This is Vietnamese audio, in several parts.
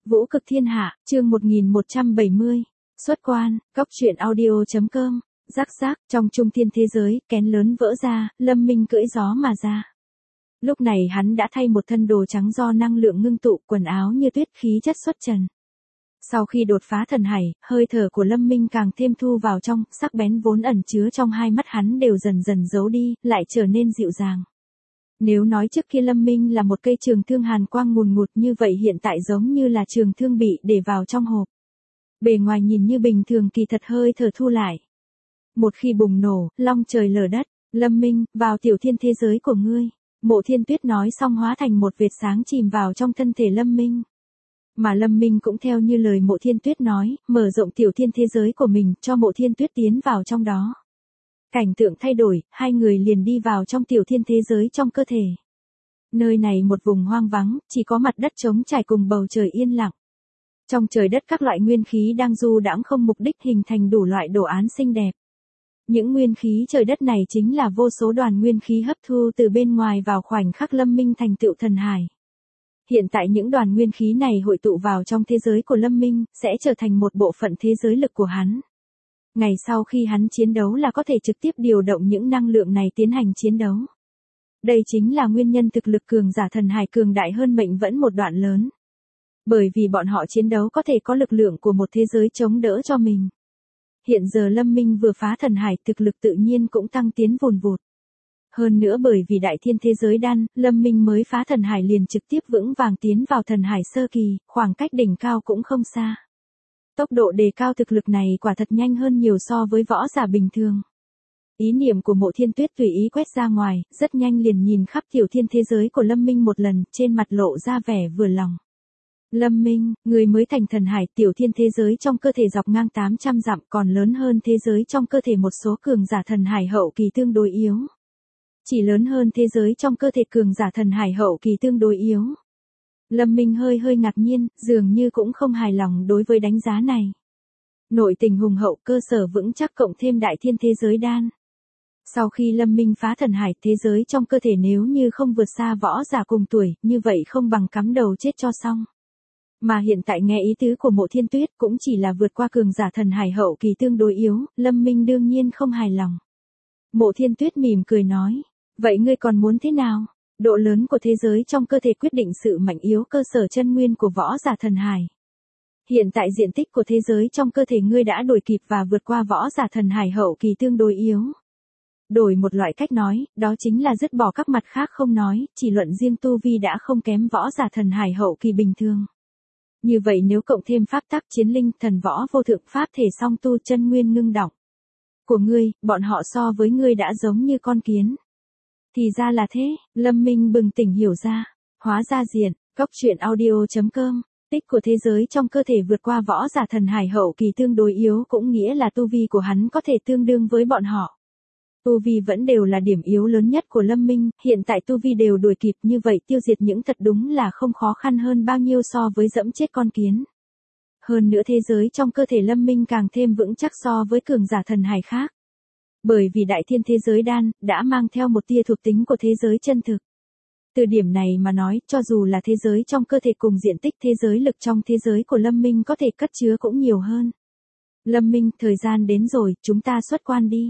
Vũ cực thiên hạ, chương 1170. Xuất quan, góc truyện audio.com. Rắc rắc, trong trung thiên thế giới, kén lớn vỡ ra, Lâm Minh cưỡi gió mà ra. Lúc này hắn đã thay một thân đồ trắng do năng lượng ngưng tụ, quần áo như tuyết, khí chất xuất trần. Sau khi đột phá thần hải, hơi thở của Lâm Minh càng thêm thu vào trong, sắc bén vốn ẩn chứa trong hai mắt hắn đều dần dần giấu đi, lại trở nên dịu dàng. Nếu nói trước kia Lâm Minh là một cây trường thương hàn quang ngùn ngụt, như vậy hiện tại giống như là trường thương bị để vào trong hộp. Bề ngoài nhìn như bình thường, kỳ thật hơi thở thu lại. Một khi bùng nổ, long trời lở đất, Lâm Minh, vào tiểu thiên thế giới của ngươi. Mộ Thiên Tuyết nói xong hóa thành một vệt sáng chìm vào trong thân thể Lâm Minh. Mà Lâm Minh cũng theo như lời Mộ Thiên Tuyết nói, mở rộng tiểu thiên thế giới của mình, cho Mộ Thiên Tuyết tiến vào trong đó. Cảnh tượng thay đổi, hai người liền đi vào trong tiểu thiên thế giới trong cơ thể. Nơi này một vùng hoang vắng, chỉ có mặt đất trống trải cùng bầu trời yên lặng. Trong trời đất các loại nguyên khí đang du đãng không mục đích, hình thành đủ loại đồ án xinh đẹp. Những nguyên khí trời đất này chính là vô số đoàn nguyên khí hấp thu từ bên ngoài vào khoảnh khắc Lâm Minh thành tựu thần hải. Hiện tại những đoàn nguyên khí này hội tụ vào trong thế giới của Lâm Minh, sẽ trở thành một bộ phận thế giới lực của hắn. Ngày sau khi hắn chiến đấu là có thể trực tiếp điều động những năng lượng này tiến hành chiến đấu. Đây chính là nguyên nhân thực lực cường giả thần hải cường đại hơn mệnh vẫn một đoạn lớn. Bởi vì bọn họ chiến đấu có thể có lực lượng của một thế giới chống đỡ cho mình. Hiện giờ Lâm Minh vừa phá thần hải, thực lực tự nhiên cũng tăng tiến vùn vụt. Hơn nữa bởi vì đại thiên thế giới đan, Lâm Minh mới phá thần hải liền trực tiếp vững vàng tiến vào thần hải sơ kỳ, khoảng cách đỉnh cao cũng không xa. Tốc độ đề cao thực lực này quả thật nhanh hơn nhiều so với võ giả bình thường. Ý niệm của Mộ Thiên Tuyết tùy ý quét ra ngoài, rất nhanh liền nhìn khắp tiểu thiên thế giới của Lâm Minh một lần, trên mặt lộ ra vẻ vừa lòng. Lâm Minh, người mới thành thần hải, tiểu thiên thế giới trong cơ thể dọc ngang 800 dặm, còn lớn hơn thế giới trong cơ thể một số cường giả thần hải hậu kỳ tương đối yếu. Chỉ lớn hơn thế giới trong cơ thể cường giả thần hải hậu kỳ tương đối yếu. Lâm Minh hơi ngạc nhiên, dường như cũng không hài lòng đối với đánh giá này. Nội tình hùng hậu, cơ sở vững chắc cộng thêm đại thiên thế giới đan. Sau khi Lâm Minh phá thần hải, thế giới trong cơ thể nếu như không vượt xa võ giả cùng tuổi, như vậy không bằng cắm đầu chết cho xong. Mà hiện tại nghe ý tứ của Mộ Thiên Tuyết cũng chỉ là vượt qua cường giả thần hải hậu kỳ tương đối yếu, Lâm Minh đương nhiên không hài lòng. Mộ Thiên Tuyết mỉm cười nói, vậy ngươi còn muốn thế nào? Độ lớn của thế giới trong cơ thể quyết định sự mạnh yếu cơ sở chân nguyên của võ giả thần hải. Hiện tại diện tích của thế giới trong cơ thể ngươi đã đuổi kịp và vượt qua võ giả thần hải hậu kỳ tương đối yếu. Đổi một loại cách nói, đó chính là dứt bỏ các mặt khác không nói, chỉ luận riêng tu vi đã không kém võ giả thần hải hậu kỳ bình thường. Như vậy nếu cộng thêm pháp tắc chiến linh, thần võ vô thượng pháp thể song tu chân nguyên ngưng động của ngươi, bọn họ so với ngươi đã giống như con kiến. Thì ra là thế, Lâm Minh bừng tỉnh hiểu ra, hóa ra diện, góc truyện audio.com, tích của thế giới trong cơ thể vượt qua võ giả thần hải hậu kỳ tương đối yếu cũng nghĩa là tu vi của hắn có thể tương đương với bọn họ. Tu vi vẫn đều là điểm yếu lớn nhất của Lâm Minh, hiện tại tu vi đều đuổi kịp, như vậy tiêu diệt những thật đúng là không khó khăn hơn bao nhiêu so với dẫm chết con kiến. Hơn nữa thế giới trong cơ thể Lâm Minh càng thêm vững chắc so với cường giả thần hải khác. Bởi vì đại thiên thế giới đan, đã mang theo một tia thuộc tính của thế giới chân thực. Từ điểm này mà nói, cho dù là thế giới trong cơ thể cùng diện tích thế giới lực trong thế giới của Lâm Minh có thể cất chứa cũng nhiều hơn. Lâm Minh, thời gian đến rồi, chúng ta xuất quan đi.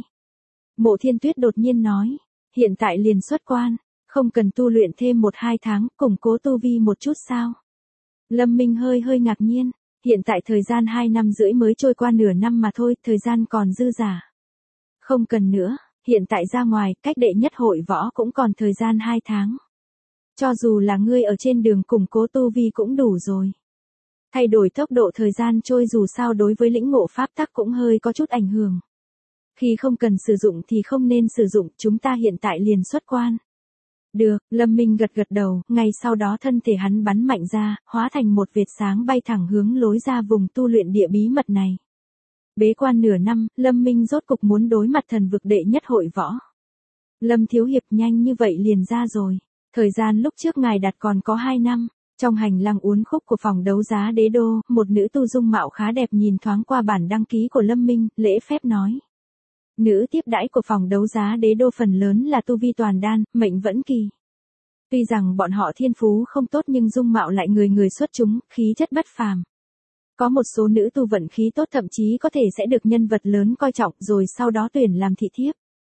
Mộ Thiên Tuyết đột nhiên nói, hiện tại liền xuất quan, không cần tu luyện thêm 1-2 tháng, củng cố tu vi một chút sao? Lâm Minh hơi ngạc nhiên, hiện tại thời gian 2 năm rưỡi mới trôi qua nửa năm mà thôi, thời gian còn dư dả. Không cần nữa, hiện tại ra ngoài, cách đệ nhất hội võ cũng còn thời gian 2 tháng. Cho dù là ngươi ở trên đường củng cố tu vi cũng đủ rồi. Thay đổi tốc độ thời gian trôi dù sao đối với lĩnh ngộ pháp tắc cũng hơi có chút ảnh hưởng. Khi không cần sử dụng thì không nên sử dụng, chúng ta hiện tại liền xuất quan. Được, Lâm Minh gật đầu, ngay sau đó thân thể hắn bắn mạnh ra, hóa thành một vệt sáng bay thẳng hướng lối ra vùng tu luyện địa bí mật này. Bế quan nửa năm, Lâm Minh rốt cục muốn đối mặt thần vực đệ nhất hội võ. Lâm thiếu hiệp, nhanh như vậy liền ra rồi. Thời gian lúc trước ngài đặt còn có 2 năm. Trong hành lang uốn khúc của phòng đấu giá Đế Đô, một nữ tu dung mạo khá đẹp nhìn thoáng qua bản đăng ký của Lâm Minh, lễ phép nói. Nữ tiếp đãi của phòng đấu giá Đế Đô phần lớn là tu vi toàn đan, mệnh vẫn kỳ. Tuy rằng bọn họ thiên phú không tốt nhưng dung mạo lại người người xuất chúng, khí chất bất phàm. Có một số nữ tu vận khí tốt thậm chí có thể sẽ được nhân vật lớn coi trọng rồi sau đó tuyển làm thị thiếp.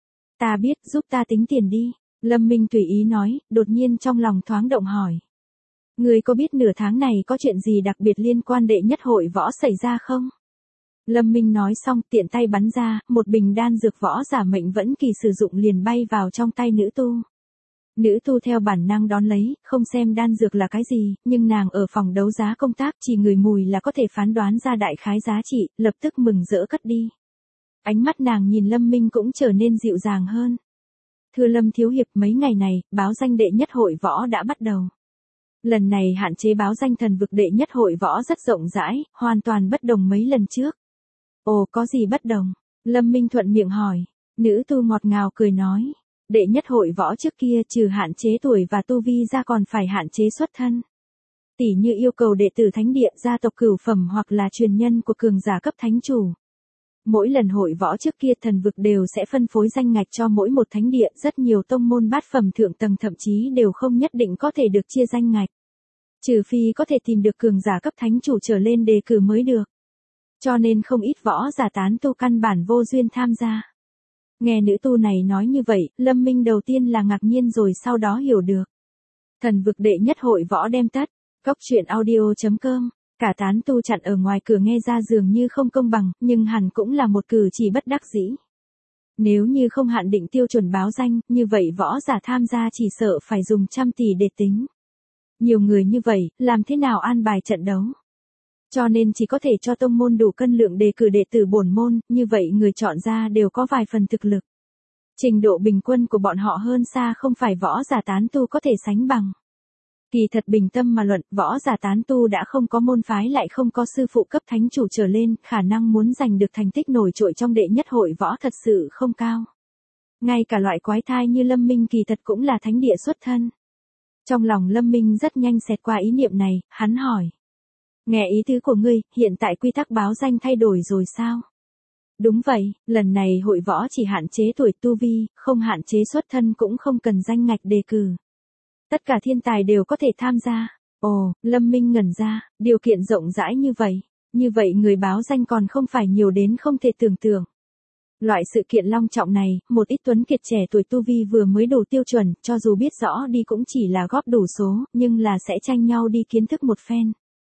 Ta biết, giúp ta tính tiền đi. Lâm Minh tùy ý nói, đột nhiên trong lòng thoáng động hỏi. Người có biết nửa tháng này có chuyện gì đặc biệt liên quan đệ nhất hội võ xảy ra không? Lâm Minh nói xong tiện tay bắn ra, một bình đan dược võ giả mệnh vẫn kỳ sử dụng liền bay vào trong tay nữ tu. Nữ tu theo bản năng đón lấy, không xem đan dược là cái gì, nhưng nàng ở phòng đấu giá công tác chỉ ngửi mùi là có thể phán đoán ra đại khái giá trị, lập tức mừng rỡ cất đi. Ánh mắt nàng nhìn Lâm Minh cũng trở nên dịu dàng hơn. Thưa Lâm Thiếu Hiệp, mấy ngày này, báo danh đệ nhất hội võ đã bắt đầu. Lần này hạn chế báo danh thần vực đệ nhất hội võ rất rộng rãi, hoàn toàn bất đồng mấy lần trước. Ồ, có gì bất đồng? Lâm Minh thuận miệng hỏi. Nữ tu ngọt ngào cười nói. Đệ nhất hội võ trước kia trừ hạn chế tuổi và tu vi ra còn phải hạn chế xuất thân. Tỉ như yêu cầu đệ tử thánh địa, gia tộc cửu phẩm hoặc là truyền nhân của cường giả cấp thánh chủ. Mỗi lần hội võ trước kia thần vực đều sẽ phân phối danh ngạch cho mỗi một thánh địa, rất nhiều tông môn bát phẩm thượng tầng thậm chí đều không nhất định có thể được chia danh ngạch. Trừ phi có thể tìm được cường giả cấp thánh chủ trở lên đề cử mới được. Cho nên không ít võ giả tán tu căn bản vô duyên tham gia. Nghe nữ tu này nói như vậy, Lâm Minh đầu tiên là ngạc nhiên rồi sau đó hiểu được. Thần vực đệ nhất hội võ đem tất, Cốc Truyện Audio.com, cả tán tu chặn ở ngoài cửa nghe ra dường như không công bằng, nhưng hẳn cũng là một cử chỉ bất đắc dĩ. Nếu như không hạn định tiêu chuẩn báo danh, như vậy võ giả tham gia chỉ sợ phải dùng trăm tỷ để tính. Nhiều người như vậy, làm thế nào an bài trận đấu? Cho nên chỉ có thể cho tông môn đủ cân lượng đề cử đệ tử bổn môn, như vậy người chọn ra đều có vài phần thực lực. Trình độ bình quân của bọn họ hơn xa không phải võ giả tán tu có thể sánh bằng. Kỳ thật bình tâm mà luận, võ giả tán tu đã không có môn phái lại không có sư phụ cấp thánh chủ trở lên, khả năng muốn giành được thành tích nổi trội trong đệ nhất hội võ thật sự không cao. Ngay cả loại quái thai như Lâm Minh kỳ thật cũng là thánh địa xuất thân. Trong lòng Lâm Minh rất nhanh xẹt qua ý niệm này, hắn hỏi. Nghe ý tứ của ngươi, hiện tại quy tắc báo danh thay đổi rồi sao? Đúng vậy, lần này hội võ chỉ hạn chế tuổi tu vi, không hạn chế xuất thân cũng không cần danh ngạch đề cử. Tất cả thiên tài đều có thể tham gia. Ồ, Lâm Minh ngẩn ra, điều kiện rộng rãi như vậy. Như vậy người báo danh còn không phải nhiều đến không thể tưởng tượng. Loại sự kiện long trọng này, một ít tuấn kiệt trẻ tuổi tu vi vừa mới đủ tiêu chuẩn, cho dù biết rõ đi cũng chỉ là góp đủ số, nhưng là sẽ tranh nhau đi kiến thức một phen.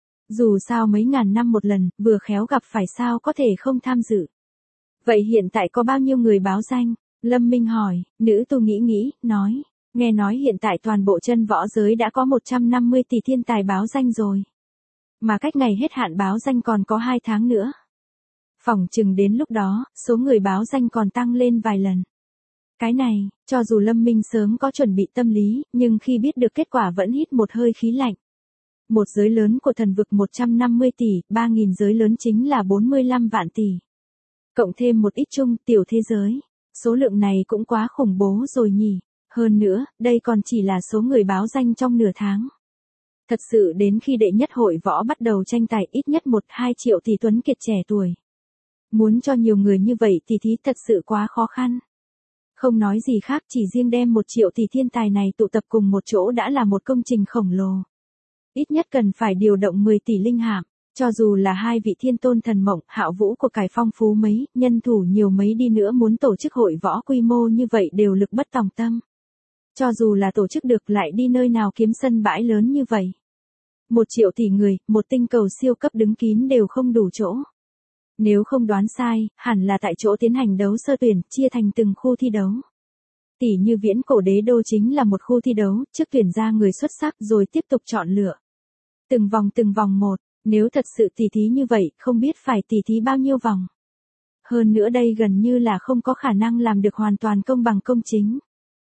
Dù sao mấy ngàn năm một lần, vừa khéo gặp phải sao có thể không tham dự. Vậy hiện tại có bao nhiêu người báo danh? Lâm Minh hỏi, nữ tu nghĩ, nói. Nghe nói hiện tại toàn bộ chân võ giới đã có 150 tỷ thiên tài báo danh rồi. Mà cách ngày hết hạn báo danh còn có 2 tháng nữa. Phỏng chừng đến lúc đó, số người báo danh còn tăng lên vài lần. Cái này, cho dù Lâm Minh sớm có chuẩn bị tâm lý, nhưng khi biết được kết quả vẫn hít một hơi khí lạnh. Một giới lớn của thần vực 150 tỷ, 3.000 giới lớn chính là 45 vạn tỷ. Cộng thêm một ít chung tiểu thế giới. Số lượng này cũng quá khủng bố rồi nhỉ. Hơn nữa, đây còn chỉ là số người báo danh trong nửa tháng. Thật sự đến khi đệ nhất hội võ bắt đầu tranh tài ít nhất 1-2 triệu tỷ tuấn kiệt trẻ tuổi. Muốn cho nhiều người như vậy thì thí thật sự quá khó khăn. Không nói gì khác, chỉ riêng đem 1 triệu tỷ thiên tài này tụ tập cùng một chỗ đã là một công trình khổng lồ. Ít nhất cần phải điều động 10 tỷ linh hạm, cho dù là 2 vị thiên tôn thần mộng, Hạo Vũ của cải phong phú mấy, nhân thủ nhiều mấy đi nữa muốn tổ chức hội võ quy mô như vậy đều lực bất tòng tâm. Cho dù là tổ chức được lại đi nơi nào kiếm sân bãi lớn như vậy. 1 triệu tỷ người, một tinh cầu siêu cấp đứng kín đều không đủ chỗ. Nếu không đoán sai, hẳn là tại chỗ tiến hành đấu sơ tuyển, chia thành từng khu thi đấu. Tỷ như viễn cổ đế đô chính là một khu thi đấu, trước tuyển ra người xuất sắc rồi tiếp tục chọn lựa. Từng vòng một, nếu thật sự tỉ thí như vậy, không biết phải tỉ thí bao nhiêu vòng. Hơn nữa đây gần như là không có khả năng làm được hoàn toàn công bằng công chính.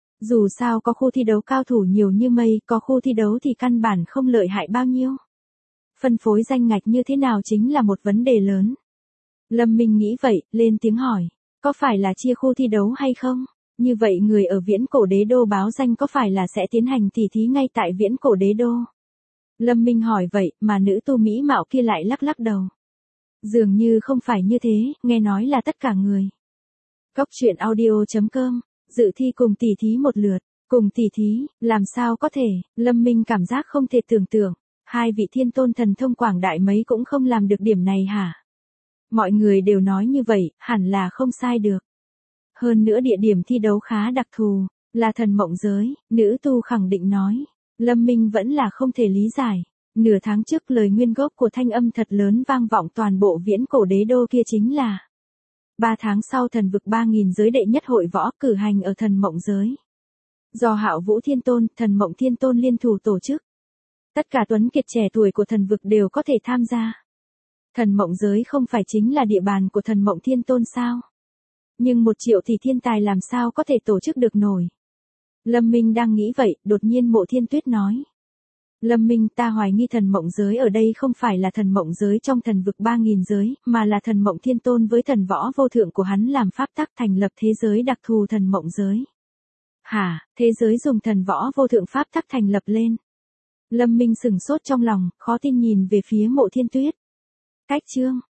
Dù sao có khu thi đấu cao thủ nhiều như mây, có khu thi đấu thì căn bản không lợi hại bao nhiêu. Phân phối danh ngạch như thế nào chính là một vấn đề lớn. Lâm Minh nghĩ vậy, lên tiếng hỏi, có phải là chia khu thi đấu hay không? Như vậy người ở viễn cổ đế đô báo danh có phải là sẽ tiến hành tỉ thí ngay tại viễn cổ đế đô? Lâm Minh hỏi vậy, mà nữ tu mỹ mạo kia lại lắc đầu. Dường như không phải như thế, nghe nói là tất cả người. Cốc Truyện Audio.com, dự thi cùng tỉ thí một lượt. Cùng tỷ thí, làm sao có thể, Lâm Minh cảm giác không thể tưởng tượng, hai vị thiên tôn thần thông quảng đại mấy cũng không làm được điểm này hả? Mọi người đều nói như vậy, hẳn là không sai được. Hơn nữa địa điểm thi đấu khá đặc thù, là thần mộng giới, nữ tu khẳng định nói. Lâm Minh vẫn là không thể lý giải. Nửa tháng trước lời nguyên gốc của thanh âm thật lớn vang vọng toàn bộ viễn cổ đế đô kia chính là 3 tháng sau thần vực 3.000 giới đệ nhất hội võ cử hành ở thần mộng giới. Do Hạo Vũ Thiên Tôn, thần mộng Thiên Tôn liên thủ tổ chức. Tất cả tuấn kiệt trẻ tuổi của thần vực đều có thể tham gia. Thần mộng giới không phải chính là địa bàn của thần mộng Thiên Tôn sao? Nhưng 1 triệu thì thiên tài làm sao có thể tổ chức được nổi? Lâm Minh đang nghĩ vậy, đột nhiên Mộ Thiên Tuyết nói. Lâm Minh, ta hoài nghi thần mộng giới ở đây không phải là thần mộng giới trong thần vực 3.000 giới, mà là thần mộng Thiên Tôn với thần võ vô thượng của hắn làm pháp tắc thành lập thế giới đặc thù thần mộng giới. Hả, thế giới dùng thần võ vô thượng pháp tắc thành lập lên. Lâm Minh sửng sốt trong lòng, khó tin nhìn về phía Mộ Thiên Tuyết. Cách chương